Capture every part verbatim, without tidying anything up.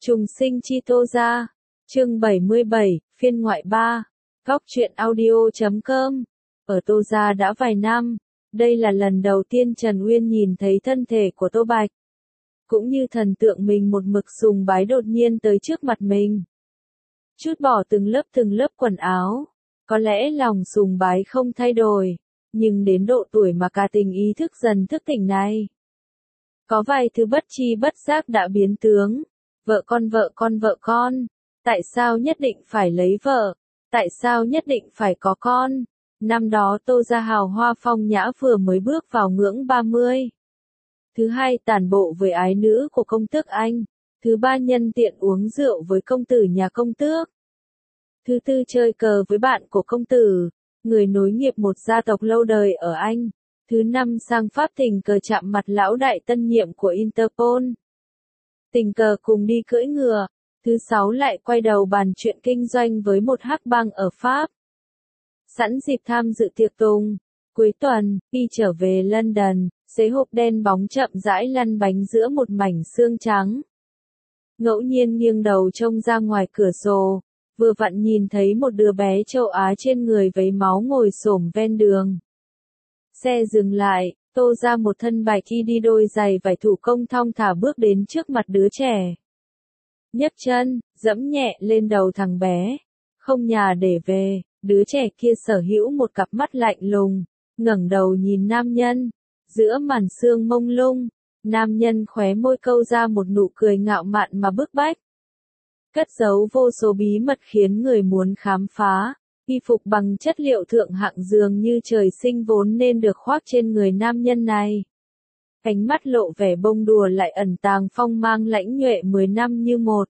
Trùng sinh chi Tô Gia. Chương bảy mươi bảy, phiên ngoại ba. Góc truyện audio chấm com. Ở Tô Gia đã vài năm, đây là lần đầu tiên Trần Uyên nhìn thấy thân thể của Tô Bạch. Cũng như thần tượng mình một mực sùng bái đột nhiên tới trước mặt mình. Chút bỏ từng lớp từng lớp quần áo, có lẽ lòng sùng bái không thay đổi, nhưng đến độ tuổi mà cả tình ý thức dần thức tỉnh này. Có vài thứ bất chi bất giác đã biến tướng. Vợ con vợ con vợ con. Tại sao nhất định phải lấy vợ? Tại sao nhất định phải có con? Năm đó Tô Gia hào hoa phong nhã vừa mới bước vào ngưỡng ba mươi. Thứ hai tản bộ với ái nữ của công tước Anh. Thứ ba nhân tiện uống rượu với công tử nhà công tước. Thứ tư chơi cờ với bạn của công tử, người nối nghiệp một gia tộc lâu đời ở Anh. Thứ năm sang Pháp tình cờ chạm mặt lão đại tân nhiệm của Interpol. Tình cờ cùng đi cưỡi ngựa. Thứ sáu lại quay đầu bàn chuyện kinh doanh với một hắc bang ở Pháp. Sẵn dịp tham dự tiệc tùng. Cuối tuần, khi trở về London, xế hộp đen bóng chậm rãi lăn bánh giữa một mảnh sương trắng. Ngẫu nhiên nghiêng đầu trông ra ngoài cửa sổ, vừa vặn nhìn thấy một đứa bé châu Á trên người vấy máu ngồi xổm ven đường. Xe dừng lại, Tô Gia một thân bạch y đi đôi giày vải thủ công thong thả bước đến trước mặt đứa trẻ. Nhấc chân, dẫm nhẹ lên đầu thằng bé. Không nhà để về, đứa trẻ kia sở hữu một cặp mắt lạnh lùng, ngẩng đầu nhìn nam nhân. Giữa màn sương mông lung, nam nhân khóe môi câu ra một nụ cười ngạo mạn mà bức bách. Cất giấu vô số bí mật khiến người muốn khám phá. Y phục bằng chất liệu thượng hạng dường như trời sinh vốn nên được khoác trên người nam nhân này. Cánh mắt lộ vẻ bông đùa lại ẩn tàng phong mang lãnh nhuệ mười năm như một.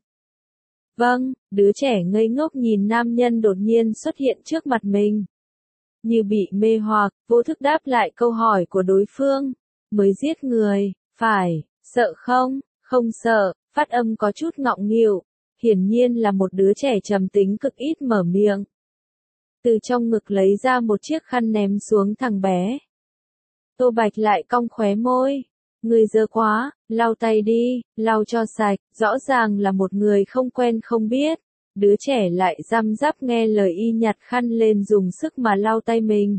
Vâng, đứa trẻ ngây ngốc nhìn nam nhân đột nhiên xuất hiện trước mặt mình. Như bị mê hoặc, vô thức đáp lại câu hỏi của đối phương. Mới giết người, phải, sợ không? Không sợ, phát âm có chút ngọng nghịu. Hiển nhiên là một đứa trẻ trầm tính cực ít mở miệng. Từ trong ngực lấy ra một chiếc khăn ném xuống thằng bé. Tô Bạch lại cong khóe môi. Người dơ quá, lau tay đi, lau cho sạch, rõ ràng là một người không quen không biết. Đứa trẻ lại răm rắp nghe lời y nhặt khăn lên dùng sức mà lau tay mình.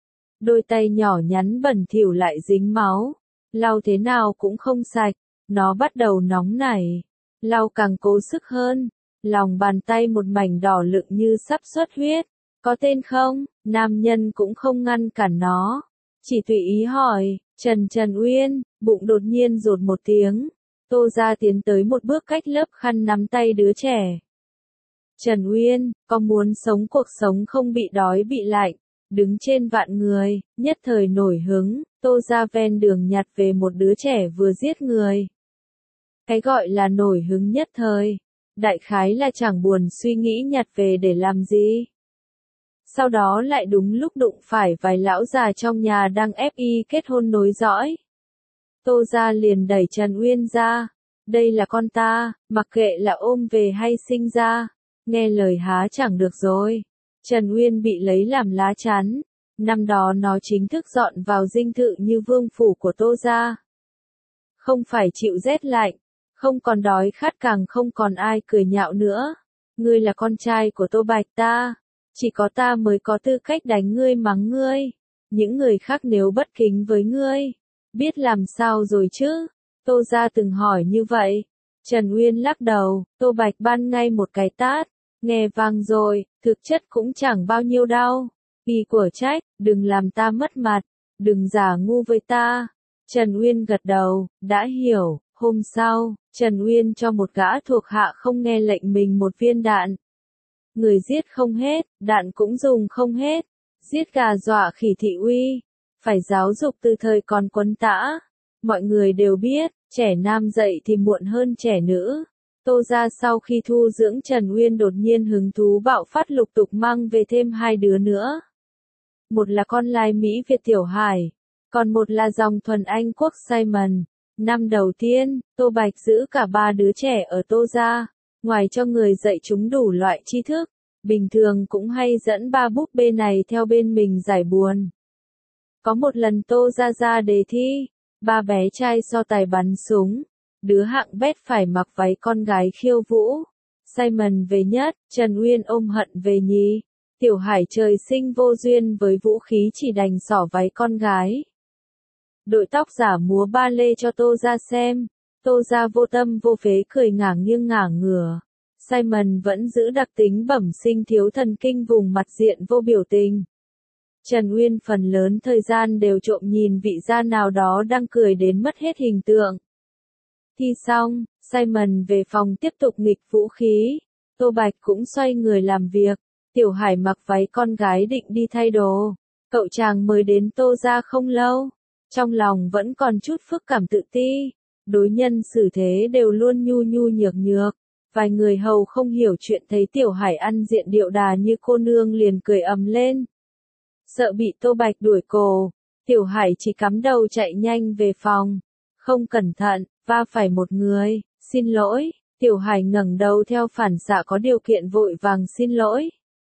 Đôi tay nhỏ nhắn bẩn thỉu lại dính máu. Lau thế nào cũng không sạch, nó bắt đầu nóng nảy. Lau càng cố sức hơn, lòng bàn tay một mảnh đỏ lựng như sắp xuất huyết. Có tên không? Nam nhân cũng không ngăn cản nó. Chỉ tùy ý hỏi, Trần Trần Uyên, bụng đột nhiên rột một tiếng. Tô Gia tiến tới một bước cách lớp khăn nắm tay đứa trẻ. Trần Uyên, có muốn sống cuộc sống không bị đói bị lạnh, đứng trên vạn người, nhất thời nổi hứng, Tô Gia ven đường nhặt về một đứa trẻ vừa giết người. Cái gọi là nổi hứng nhất thời, đại khái là chẳng buồn suy nghĩ nhặt về để làm gì. Sau đó lại đúng lúc đụng phải vài lão già trong nhà đang ép y kết hôn nối dõi. Tô Gia liền đẩy Trần Uyên ra. Đây là con ta, mặc kệ là ôm về hay sinh ra. Nghe lời há chẳng được rồi. Trần Uyên bị lấy làm lá chắn. Năm đó nó chính thức dọn vào dinh thự như vương phủ của Tô Gia. Không phải chịu rét lạnh, không còn đói khát càng không còn ai cười nhạo nữa. Ngươi là con trai của Tô Bạch ta. Chỉ có ta mới có tư cách đánh ngươi mắng ngươi. Những người khác nếu bất kính với ngươi, biết làm sao rồi chứ? Tô Gia từng hỏi như vậy. Trần Uyên lắc đầu, Tô Bạch ban ngay một cái tát. Nghe vang rồi, thực chất cũng chẳng bao nhiêu đau. Y của trách, đừng làm ta mất mặt, đừng giả ngu với ta. Trần Uyên gật đầu, đã hiểu. Hôm sau, Trần Uyên cho một gã thuộc hạ không nghe lệnh mình một viên đạn. Người giết không hết, đạn cũng dùng không hết. Giết gà dọa khỉ thị uy. Phải giáo dục từ thời còn quân tã. Mọi người đều biết, trẻ nam dậy thì muộn hơn trẻ nữ. Tô Gia sau khi thu dưỡng Trần Uyên đột nhiên hứng thú bạo phát lục tục mang về thêm hai đứa nữa. Một là con lai Mỹ Việt Tiểu Hải, còn một là dòng thuần Anh quốc Simon. Năm đầu tiên, Tô Bạch giữ cả ba đứa trẻ ở Tô Gia. Ngoài cho người dạy chúng đủ loại tri thức, bình thường cũng hay dẫn ba búp bê này theo bên mình giải buồn. Có một lần Tô Gia ra đề thi, ba bé trai so tài bắn súng. Đứa hạng bét phải mặc váy con gái khiêu vũ. Simon về nhất, Trần Uyên ôm hận về nhì. Tiểu Hải trời sinh vô duyên với vũ khí chỉ đành xỏ váy con gái. Đội tóc giả múa ba lê cho Tô Gia xem. Tô Gia vô tâm vô phế cười ngả nghiêng ngả ngửa. Simon vẫn giữ đặc tính bẩm sinh thiếu thần kinh vùng mặt diện vô biểu tình. Trần Uyên phần lớn thời gian đều trộm nhìn vị gia nào đó đang cười đến mất hết hình tượng. Thi xong, Simon về phòng tiếp tục nghịch vũ khí. Tô Bạch cũng xoay người làm việc. Tiểu Hải mặc váy con gái định đi thay đồ. Cậu chàng mới đến Tô Gia không lâu. Trong lòng vẫn còn chút phức cảm tự ti. Đối nhân xử thế đều luôn nhu nhu nhược nhược. Vài người hầu không hiểu chuyện thấy Tiểu Hải ăn diện điệu đà như cô nương liền cười ầm lên. Sợ bị Tô Bạch đuổi cổ, Tiểu Hải chỉ cắm đầu chạy nhanh về phòng. Không cẩn thận, va phải một người, xin lỗi. Tiểu Hải ngẩng đầu theo phản xạ có điều kiện vội vàng xin lỗi.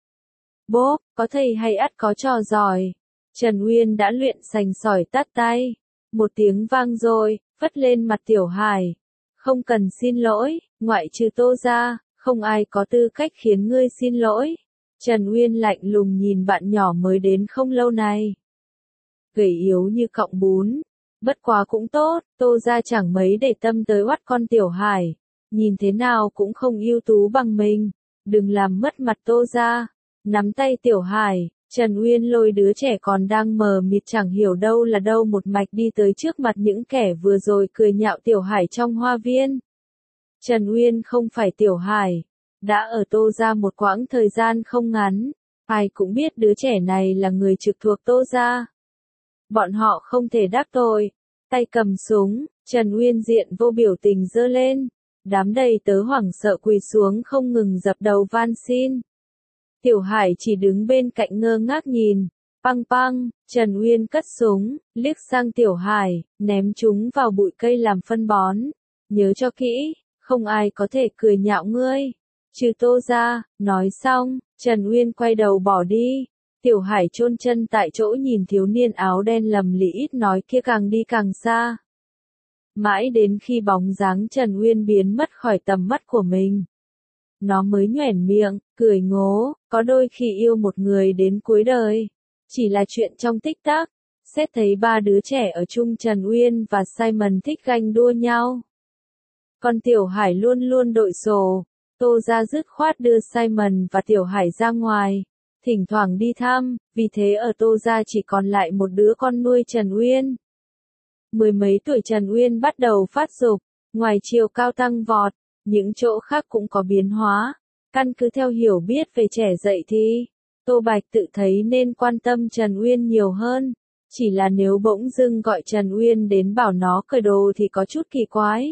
Bốp, có thầy hay ắt có trò giỏi. Trần Uyên đã luyện sành sỏi tát tay. Một tiếng vang rồi, vất lên mặt Tiểu Hải. Không cần xin lỗi, ngoại trừ Tô Gia, không ai có tư cách khiến ngươi xin lỗi. Trần Uyên lạnh lùng nhìn bạn nhỏ mới đến không lâu này. Gầy yếu như cọng bún. Bất quá cũng tốt, Tô Gia chẳng mấy để tâm tới oắt con Tiểu Hải. Nhìn thế nào cũng không ưu tú bằng mình. Đừng làm mất mặt Tô Gia. Nắm tay Tiểu Hải, Trần Uyên lôi đứa trẻ còn đang mờ mịt chẳng hiểu đâu là đâu một mạch đi tới trước mặt những kẻ vừa rồi cười nhạo Tiểu Hải trong hoa viên. Trần Uyên không phải Tiểu Hải. Đã ở Tô Gia một quãng thời gian không ngắn. Ai cũng biết đứa trẻ này là người trực thuộc Tô Gia. Bọn họ không thể đắc tội. Tay cầm súng, Trần Uyên diện vô biểu tình giơ lên. Đám đầy tớ hoảng sợ quỳ xuống không ngừng dập đầu van xin. Tiểu Hải chỉ đứng bên cạnh ngơ ngác nhìn. Păng păng, Trần Uyên cất súng, liếc sang Tiểu Hải, ném chúng vào bụi cây làm phân bón. Nhớ cho kỹ, không ai có thể cười nhạo ngươi. Trừ Tô Gia, nói xong, Trần Uyên quay đầu bỏ đi. Tiểu Hải chôn chân tại chỗ nhìn thiếu niên áo đen lầm lĩ ít nói kia càng đi càng xa. Mãi đến khi bóng dáng Trần Uyên biến mất khỏi tầm mắt của mình. Nó mới nhoẻn miệng, cười ngố, có đôi khi yêu một người đến cuối đời. Chỉ là chuyện trong tích tắc. Xét thấy ba đứa trẻ ở chung Trần Uyên và Simon thích ganh đua nhau. Còn Tiểu Hải luôn luôn đội sổ. Tô Gia dứt khoát đưa Simon và Tiểu Hải ra ngoài. Thỉnh thoảng đi thăm, vì thế ở Tô Gia chỉ còn lại một đứa con nuôi Trần Uyên. Mười mấy tuổi Trần Uyên bắt đầu phát dục, ngoài chiều cao tăng vọt, những chỗ khác cũng có biến hóa. Căn cứ theo hiểu biết về trẻ dậy thì, Tô Bạch tự thấy nên quan tâm Trần Uyên nhiều hơn. Chỉ là nếu bỗng dưng gọi Trần Uyên đến bảo nó cởi đồ thì có chút kỳ quái.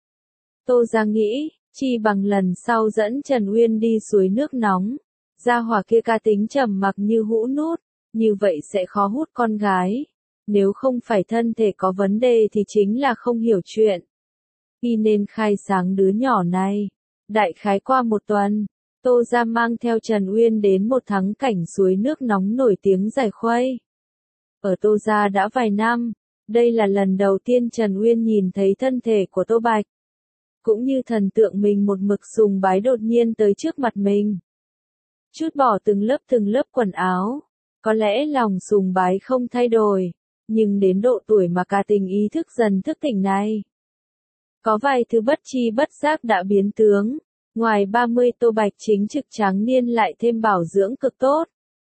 Tô Gia nghĩ, chi bằng lần sau dẫn Trần Uyên đi suối nước nóng. Gia hỏa kia ca tính trầm mặc như hũ nút, như vậy sẽ khó hút con gái. Nếu không phải thân thể có vấn đề thì chính là không hiểu chuyện. Y nên khai sáng đứa nhỏ này. Đại khái qua một tuần, Tô Gia mang theo Trần Uyên đến một thắng cảnh suối nước nóng nổi tiếng Giải Khuây. Ở Tô Gia đã vài năm, đây là lần đầu tiên Trần Uyên nhìn thấy thân thể của Tô Bạch. Cũng như thần tượng mình một mực sùng bái đột nhiên tới trước mặt mình. Chút bỏ từng lớp từng lớp quần áo. Có lẽ lòng sùng bái không thay đổi, nhưng đến độ tuổi mà cả tình ý thức dần thức tỉnh này. Có vài thứ bất chi bất giác đã biến tướng. Ngoài ba mươi Tô Bạch chính trực tráng niên lại thêm bảo dưỡng cực tốt.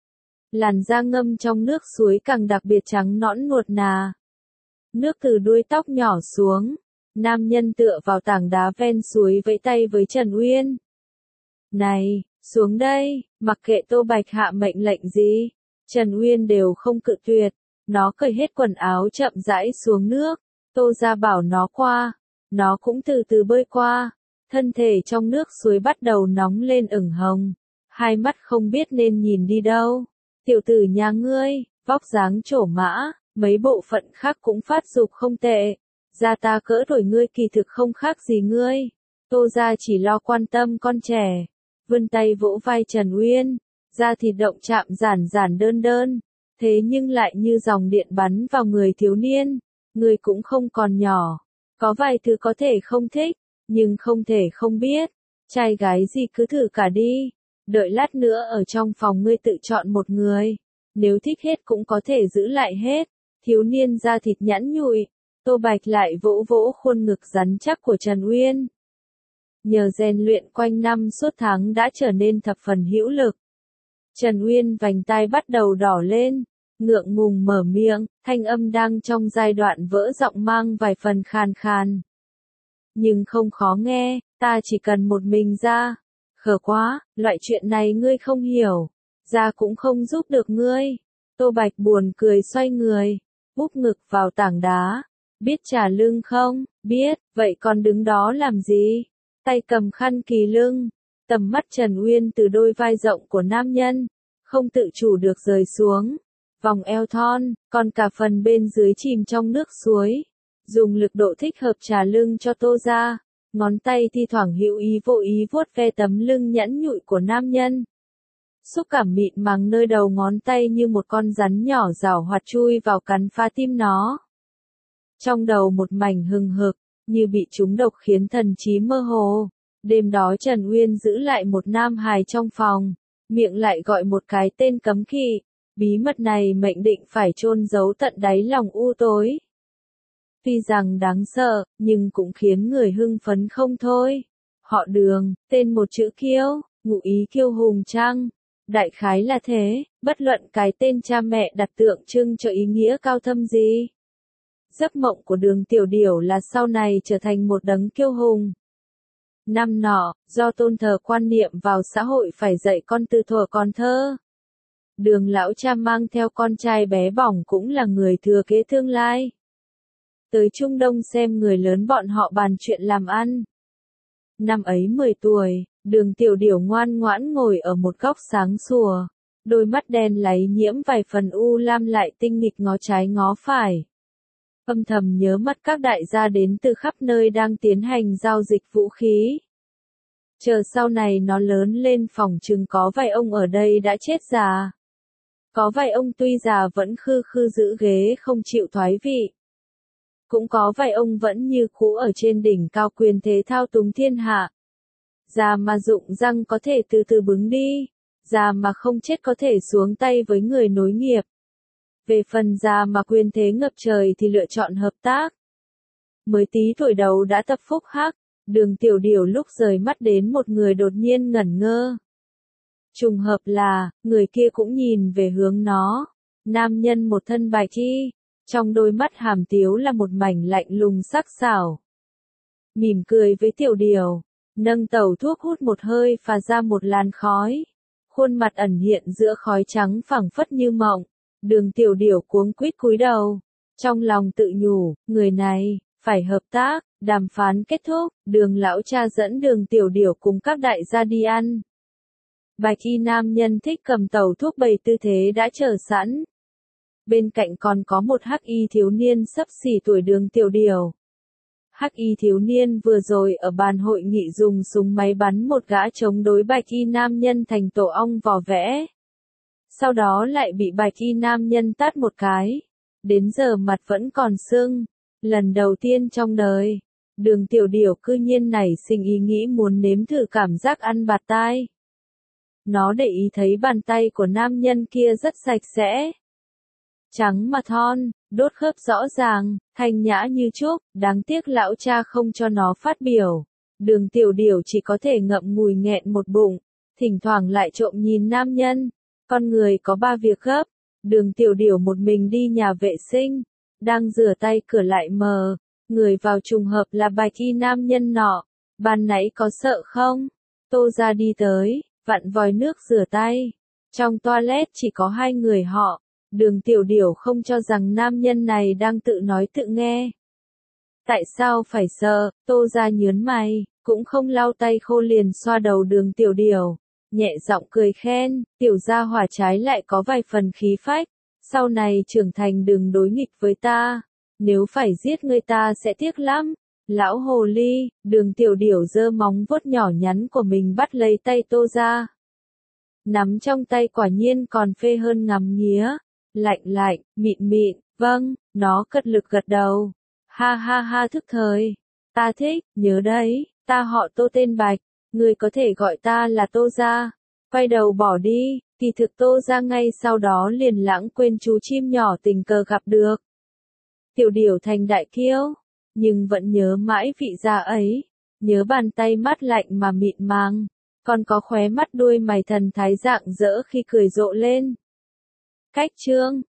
Làn da ngâm trong nước suối càng đặc biệt trắng nõn nuột nà. Nước từ đuôi tóc nhỏ xuống. Nam nhân tựa vào tảng đá ven suối vẫy tay với Trần Uyên. Này, xuống đây, mặc kệ Tô Bạch hạ mệnh lệnh gì. Trần Uyên đều không cự tuyệt. Nó cởi hết quần áo chậm rãi xuống nước. Tô Gia bảo nó qua. Nó cũng từ từ bơi qua. Thân thể trong nước suối bắt đầu nóng lên ửng hồng. Hai mắt không biết nên nhìn đi đâu. Tiểu tử nhà ngươi, vóc dáng trổ mã, mấy bộ phận khác cũng phát dục không tệ. Gia ta cỡ tuổi ngươi kỳ thực không khác gì ngươi. Tô Gia chỉ lo quan tâm con trẻ. Vươn tay vỗ vai Trần Uyên. Da thịt động chạm giản giản đơn đơn. Thế nhưng lại như dòng điện bắn vào người thiếu niên. Ngươi cũng không còn nhỏ. Có vài thứ có thể không thích, nhưng không thể không biết. Trai gái gì cứ thử cả đi. Đợi lát nữa ở trong phòng ngươi tự chọn một người. Nếu thích hết cũng có thể giữ lại hết. Thiếu niên da thịt nhẵn nhụi. Tô Bạch lại vỗ vỗ khuôn ngực rắn chắc của Trần Uyên. Nhờ rèn luyện quanh năm suốt tháng đã trở nên thập phần hữu lực. Trần Uyên vành tai bắt đầu đỏ lên, ngượng ngùng mở miệng, thanh âm đang trong giai đoạn vỡ giọng mang vài phần khàn khàn. Nhưng không khó nghe, ta chỉ cần một mình ra. Khờ quá, loại chuyện này ngươi không hiểu. Ra cũng không giúp được ngươi. Tô Bạch buồn cười xoay người, úp ngực vào tảng đá. Biết trả lưng không? Biết, vậy còn đứng đó làm gì? Tay cầm khăn kỳ lưng. Tầm mắt Trần Uyên từ đôi vai rộng của nam nhân, không tự chủ được rời xuống. Vòng eo thon, còn cả phần bên dưới chìm trong nước suối. Dùng lực độ thích hợp trà lưng cho Tô ra. Ngón tay thi thoảng hữu ý vô ý vuốt ve tấm lưng nhẵn nhụi của nam nhân. Xúc cảm mịn màng nơi đầu ngón tay như một con rắn nhỏ rảo hoạt chui vào cắn phá tim nó. Trong đầu một mảnh hừng hực, như bị trúng độc khiến thần trí mơ hồ. Đêm đó Trần Uyên giữ lại một nam hài trong phòng, miệng lại gọi một cái tên cấm kỵ. Bí mật này mệnh định phải chôn giấu tận đáy lòng u tối. Tuy rằng đáng sợ, nhưng cũng khiến người hưng phấn không thôi. Họ Đường, tên một chữ kiêu, ngụ ý kiêu hùng trăng. Đại khái là thế, bất luận cái tên cha mẹ đặt tượng trưng cho ý nghĩa cao thâm gì. Giấc mộng của Đường Tiểu Điểu là sau này trở thành một đấng kiêu hùng. Năm nọ, do tôn thờ quan niệm vào xã hội phải dạy con từ thuở còn thơ. Đường lão cha mang theo con trai bé bỏng cũng là người thừa kế tương lai. Tới Trung Đông xem người lớn bọn họ bàn chuyện làm ăn. Năm ấy mười tuổi, Đường Tiểu Điểu ngoan ngoãn ngồi ở một góc sáng sủa. Đôi mắt đen láy nhiễm vài phần u lam lại tinh nghịch ngó trái ngó phải. Âm thầm nhớ mắt các đại gia đến từ khắp nơi đang tiến hành giao dịch vũ khí. Chờ sau này nó lớn lên phỏng chừng có vài ông ở đây đã chết già. Có vài ông tuy già vẫn khư khư giữ ghế không chịu thoái vị. Cũng có vài ông vẫn như cũ ở trên đỉnh cao quyền thế thao túng thiên hạ. Già mà rụng răng có thể từ từ bứng đi. Già mà không chết có thể xuống tay với người nối nghiệp. Về phần già mà quyền thế ngập trời thì lựa chọn hợp tác. Mới tí tuổi đầu đã tập phúc hắc, Đường Tiểu Điểu lúc rời mắt đến một người đột nhiên ngẩn ngơ. Trùng hợp là, người kia cũng nhìn về hướng nó. Nam nhân một thân bạch y, trong đôi mắt hàm tiếu là một mảnh lạnh lùng sắc sảo. Mỉm cười với Tiểu Điểu, nâng tẩu thuốc hút một hơi phả ra một làn khói. Khuôn mặt ẩn hiện giữa khói trắng phảng phất như mộng. Đường Tiểu Điểu cuống quýt cúi đầu, trong lòng tự nhủ, người này, phải hợp tác. Đàm phán kết thúc, Đường lão cha dẫn Đường Tiểu Điểu cùng các đại gia đi ăn. Bạch y nam nhân thích cầm tẩu thuốc bày tư thế đã chờ sẵn. Bên cạnh còn có một hắc y thiếu niên xấp xỉ tuổi Đường Tiểu Điểu. Hắc y thiếu niên vừa rồi ở bàn hội nghị dùng súng máy bắn một gã chống đối bạch y nam nhân thành tổ ong vò vẽ. Sau đó lại bị bạch y nam nhân tát một cái. Đến giờ mặt vẫn còn sưng. Lần đầu tiên trong đời, Đường Tiểu Điểu cư nhiên nảy sinh ý nghĩ muốn nếm thử cảm giác ăn bạt tai. Nó để ý thấy bàn tay của nam nhân kia rất sạch sẽ. Trắng mà thon, đốt khớp rõ ràng, thanh nhã như trúc, đáng tiếc lão cha không cho nó phát biểu. Đường Tiểu Điểu chỉ có thể ngậm ngùi nghẹn một bụng, thỉnh thoảng lại trộm nhìn nam nhân. Con người có ba việc gấp. Đường Tiểu Điểu một mình đi nhà vệ sinh, đang rửa tay cửa lại mờ, người vào trùng hợp là bạch y nam nhân nọ. Ban nãy có sợ không? Tô ra đi tới, vặn vòi nước rửa tay. Trong toilet chỉ có hai người họ. Đường Tiểu Điểu không cho rằng nam nhân này đang tự nói tự nghe. Tại sao phải sợ? Tô ra nhớn mày, cũng không lau tay khô liền xoa đầu Đường Tiểu Điểu. Nhẹ giọng cười khen, tiểu gia hỏa trái lại có vài phần khí phách. Sau này trưởng thành đừng đối nghịch với ta. Nếu phải giết người ta sẽ tiếc lắm. Lão hồ ly, Đường Tiểu Điểu giơ móng vuốt nhỏ nhắn của mình bắt lấy tay Tô ra. Nắm trong tay quả nhiên còn phê hơn ngắm nghía. Lạnh lạnh, mịn mịn, vâng, nó cật lực gật đầu. Ha ha ha thức thời. Ta thích, nhớ đấy, ta họ Tô tên Bạch, người có thể gọi ta là Tô gia. Quay đầu bỏ đi, kỳ thực Tô gia ngay sau đó liền lãng quên chú chim nhỏ tình cờ gặp được. Tiểu điểu thành đại kiêu, nhưng vẫn nhớ mãi vị gia ấy, nhớ bàn tay mát lạnh mà mịn màng, còn có khóe mắt đuôi mày thần thái rạng rỡ khi cười rộ lên. Cách chương